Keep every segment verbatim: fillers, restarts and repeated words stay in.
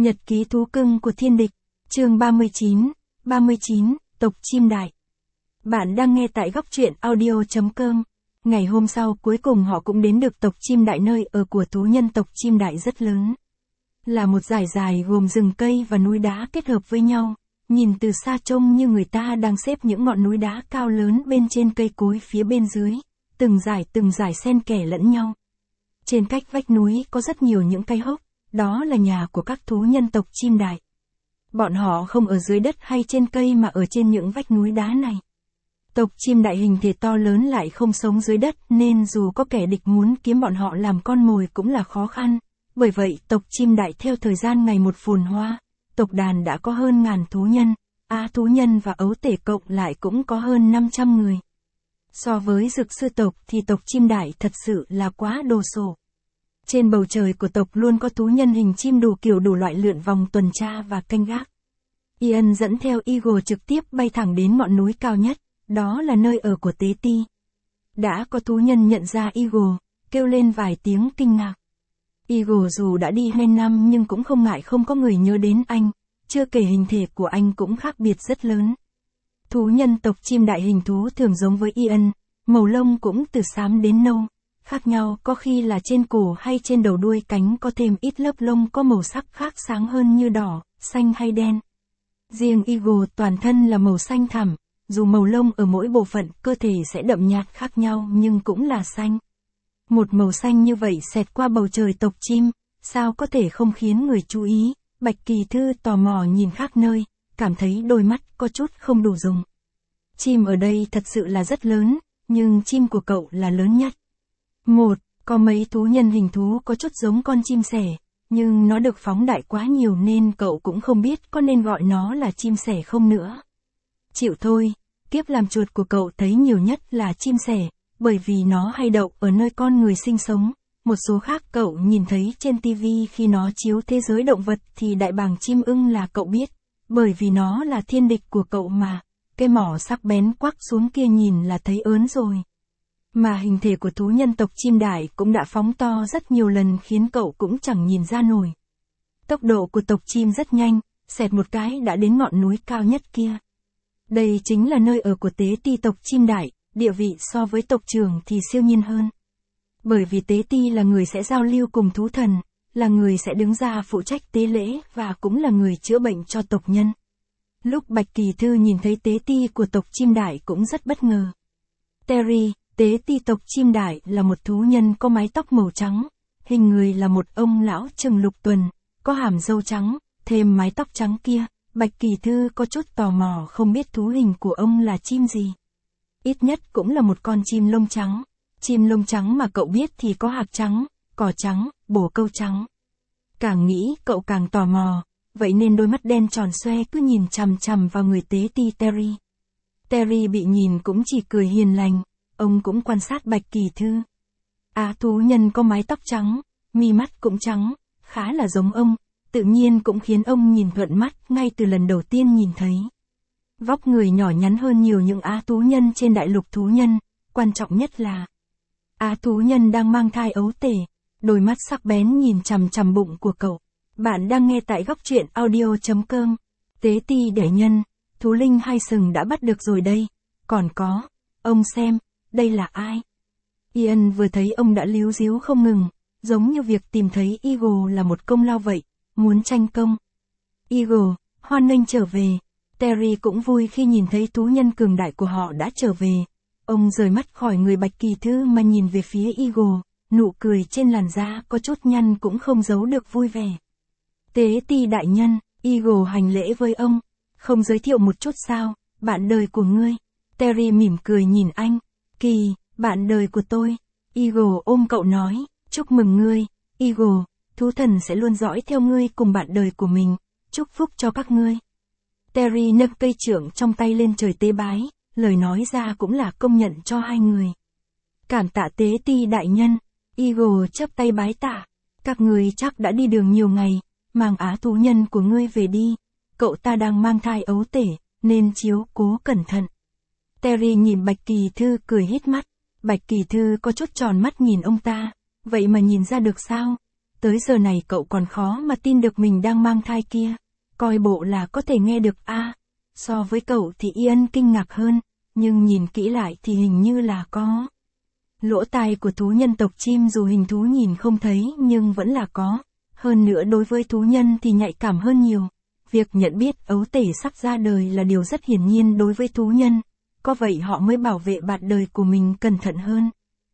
Nhật ký thú cưng của thiên địch, chương ba mươi chín, ba mươi chín, tộc chim đại. Bạn đang nghe tại góc truyện audio chấm com. Ngày hôm sau cuối cùng họ cũng đến được tộc chim đại, nơi ở của thú nhân tộc chim đại rất lớn. Là một dải dài gồm rừng cây và núi đá kết hợp với nhau, nhìn từ xa trông như người ta đang xếp những ngọn núi đá cao lớn bên trên cây cối phía bên dưới, từng dải từng dải xen kẽ lẫn nhau. Trên cách vách núi có rất nhiều những cây hốc, đó là nhà của các thú nhân tộc chim đại. Bọn họ không ở dưới đất hay trên cây mà ở trên những vách núi đá này. Tộc chim đại hình thể to lớn lại không sống dưới đất, nên dù có kẻ địch muốn kiếm bọn họ làm con mồi cũng là khó khăn. Bởi vậy tộc chim đại theo thời gian ngày một phồn hoa, tộc đàn đã có hơn ngàn thú nhân, á thú nhân và ấu tể cộng lại cũng có hơn năm trăm người. So với dược sư tộc thì tộc chim đại thật sự là quá đồ sộ. Trên bầu trời của tộc luôn có thú nhân hình chim đủ kiểu đủ loại lượn vòng tuần tra và canh gác. Ian dẫn theo Eagle trực tiếp bay thẳng đến ngọn núi cao nhất, đó là nơi ở của Tế Ti. Đã có thú nhân nhận ra Eagle, kêu lên vài tiếng kinh ngạc. Eagle dù đã đi hai năm nhưng cũng không ngại không có người nhớ đến anh, chưa kể hình thể của anh cũng khác biệt rất lớn. Thú nhân tộc chim đại hình thú thường giống với Ian, màu lông cũng từ xám đến nâu. Khác nhau có khi là trên cổ hay trên đầu đuôi cánh có thêm ít lớp lông có màu sắc khác sáng hơn như đỏ, xanh hay đen. Riêng Eagle toàn thân là màu xanh thẳm, dù màu lông ở mỗi bộ phận cơ thể sẽ đậm nhạt khác nhau nhưng cũng là xanh. Một màu xanh như vậy xẹt qua bầu trời tộc chim, sao có thể không khiến người chú ý. Bạch Kỳ Thư tò mò nhìn khác nơi, cảm thấy đôi mắt có chút không đủ dùng. Chim ở đây thật sự là rất lớn, nhưng chim của cậu là lớn nhất. Một, có mấy thú nhân hình thú có chút giống con chim sẻ, nhưng nó được phóng đại quá nhiều nên cậu cũng không biết có nên gọi nó là chim sẻ không nữa. Chịu thôi, kiếp làm chuột của cậu thấy nhiều nhất là chim sẻ, bởi vì nó hay đậu ở nơi con người sinh sống. Một số khác cậu nhìn thấy trên tivi khi nó chiếu thế giới động vật thì đại bàng chim ưng là cậu biết, bởi vì nó là thiên địch của cậu mà, cái mỏ sắc bén quắc xuống kia nhìn là thấy ớn rồi. Mà hình thể của thú nhân tộc chim đại cũng đã phóng to rất nhiều lần khiến cậu cũng chẳng nhìn ra nổi. Tốc độ của tộc chim rất nhanh, xẹt một cái đã đến ngọn núi cao nhất kia. Đây chính là nơi ở của Tế Ti tộc chim đại, địa vị so với tộc trưởng thì siêu nhiên hơn. Bởi vì Tế Ti là người sẽ giao lưu cùng thú thần, là người sẽ đứng ra phụ trách tế lễ và cũng là người chữa bệnh cho tộc nhân. Lúc Bạch Kỳ Thư nhìn thấy Tế Ti của tộc chim đại cũng rất bất ngờ. Terry, Tế Ti tộc chim đại là một thú nhân có mái tóc màu trắng, hình người là một ông lão chừng lục tuần, có hàm râu trắng, thêm mái tóc trắng kia. Bạch Kỳ Thư có chút tò mò không biết thú hình của ông là chim gì. Ít nhất cũng là một con chim lông trắng. Chim lông trắng mà cậu biết thì có hạc trắng, cỏ trắng, bồ câu trắng. Càng nghĩ cậu càng tò mò, vậy nên đôi mắt đen tròn xoe cứ nhìn chằm chằm vào người Tế Ti Terry. Terry bị nhìn cũng chỉ cười hiền lành, ông cũng quan sát Bạch Kỳ Thư. Á thú nhân có mái tóc trắng, mi mắt cũng trắng, khá là giống ông, tự nhiên cũng khiến ông nhìn thuận mắt ngay từ lần đầu tiên nhìn thấy. Vóc người nhỏ nhắn hơn nhiều những á thú nhân trên đại lục thú nhân, quan trọng nhất là á thú nhân đang mang thai ấu tể, đôi mắt sắc bén nhìn chằm chằm bụng của cậu. Bạn đang nghe tại góc truyện audio chấm com. Tế Ti đẻ nhân, thú linh hai sừng đã bắt được rồi đây. Còn có, ông xem, đây là ai? Ian vừa thấy ông đã líu díu không ngừng, giống như việc tìm thấy Eagle là một công lao vậy, muốn tranh công. Eagle, hoan nghênh trở về. Terry cũng vui khi nhìn thấy thú nhân cường đại của họ đã trở về. Ông rời mắt khỏi người Bạch Kỳ Thư mà nhìn về phía Eagle, nụ cười trên làn da có chút nhăn cũng không giấu được vui vẻ. Tế Ti đại nhân, Eagle hành lễ với ông, không giới thiệu một chút sao, bạn đời của ngươi. Terry mỉm cười nhìn anh, Kỳ, bạn đời của tôi. Eagle ôm cậu nói, chúc mừng ngươi, Eagle, thú thần sẽ luôn dõi theo ngươi cùng bạn đời của mình, chúc phúc cho các ngươi. Terry nâng cây chưởng trong tay lên trời tế bái, lời nói ra cũng là công nhận cho hai người. Cảm tạ Tế Ti đại nhân, Eagle chắp tay bái tạ, các ngươi chắc đã đi đường nhiều ngày, mang á thú nhân của ngươi về đi, cậu ta đang mang thai ấu tể, nên chiếu cố cẩn thận. Terry nhìn Bạch Kỳ Thư cười hít mắt, Bạch Kỳ Thư có chút tròn mắt nhìn ông ta, vậy mà nhìn ra được sao? Tới giờ này cậu còn khó mà tin được mình đang mang thai kia. Coi bộ là có thể nghe được a. À, so với cậu thì Ian kinh ngạc hơn, nhưng nhìn kỹ lại thì hình như là có. Lỗ tai của thú nhân tộc chim dù hình thú nhìn không thấy nhưng vẫn là có. Hơn nữa đối với thú nhân thì nhạy cảm hơn nhiều. Việc nhận biết ấu tể sắp ra đời là điều rất hiển nhiên đối với thú nhân. Có vậy họ mới bảo vệ bạn đời của mình cẩn thận hơn.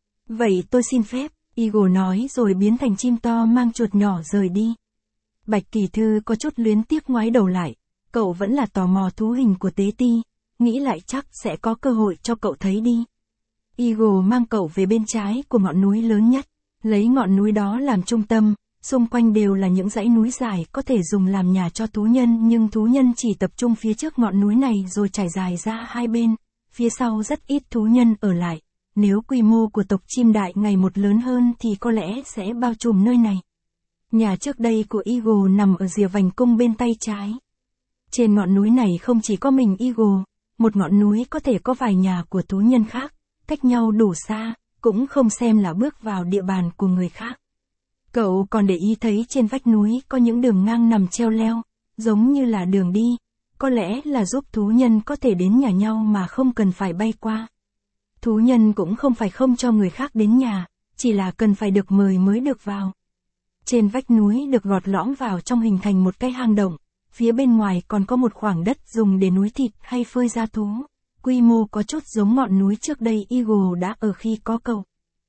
Vậy tôi xin phép, Eagle nói rồi biến thành chim to mang chuột nhỏ rời đi. Bạch Kỳ Thư có chút luyến tiếc ngoái đầu lại. Cậu vẫn là tò mò thú hình của Tế Ti. Nghĩ lại chắc sẽ có cơ hội cho cậu thấy đi. Eagle mang cậu về bên trái của ngọn núi lớn nhất. Lấy ngọn núi đó làm trung tâm. Xung quanh đều là những dãy núi dài có thể dùng làm nhà cho thú nhân, nhưng thú nhân chỉ tập trung phía trước ngọn núi này rồi trải dài ra hai bên. Phía sau rất ít thú nhân ở lại. Nếu quy mô của tộc chim đại ngày một lớn hơn thì có lẽ sẽ bao trùm nơi này. Nhà trước đây của Eagle nằm ở rìa vành cung bên tay trái. Trên ngọn núi này không chỉ có mình Eagle, một ngọn núi có thể có vài nhà của thú nhân khác, cách nhau đủ xa, cũng không xem là bước vào địa bàn của người khác. Cậu còn để ý thấy trên vách núi có những đường ngang nằm treo leo, giống như là đường đi, có lẽ là giúp thú nhân có thể đến nhà nhau mà không cần phải bay qua. Thú nhân cũng không phải không cho người khác đến nhà, chỉ là cần phải được mời mới được vào. Trên vách núi được gọt lõm vào trong hình thành một cái hang động, phía bên ngoài còn có một khoảng đất dùng để núi thịt hay phơi gia thú. Quy mô có chút giống ngọn núi trước đây Eagle đã ở khi có cậu.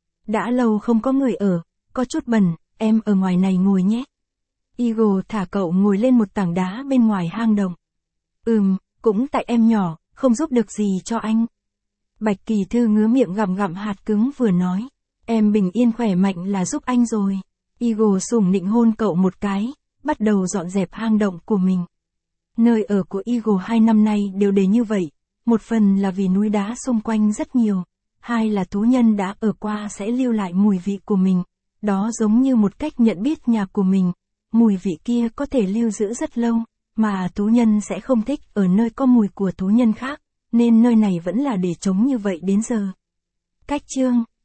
Đã lâu không có người ở, có chút bẩn, em ở ngoài này ngồi nhé. Eagle thả cậu ngồi lên một tảng đá bên ngoài hang động. Ừm, cũng tại em nhỏ, không giúp được gì cho anh. Bạch Kỳ Thư ngứa miệng gặm gặm hạt cứng vừa nói. Em bình yên khỏe mạnh là giúp anh rồi. Eagle sủng nịnh hôn cậu một cái, bắt đầu dọn dẹp hang động của mình. Nơi ở của Eagle hai năm nay đều để như vậy. Một phần là vì núi đá xung quanh rất nhiều. Hai là thú nhân đã ở qua sẽ lưu lại mùi vị của mình. Đó giống như một cách nhận biết nhà của mình. Mùi vị kia có thể lưu giữ rất lâu, mà thú nhân sẽ không thích ở nơi có mùi của thú nhân khác. Nên nơi này vẫn là để trống như vậy đến giờ. Cách chương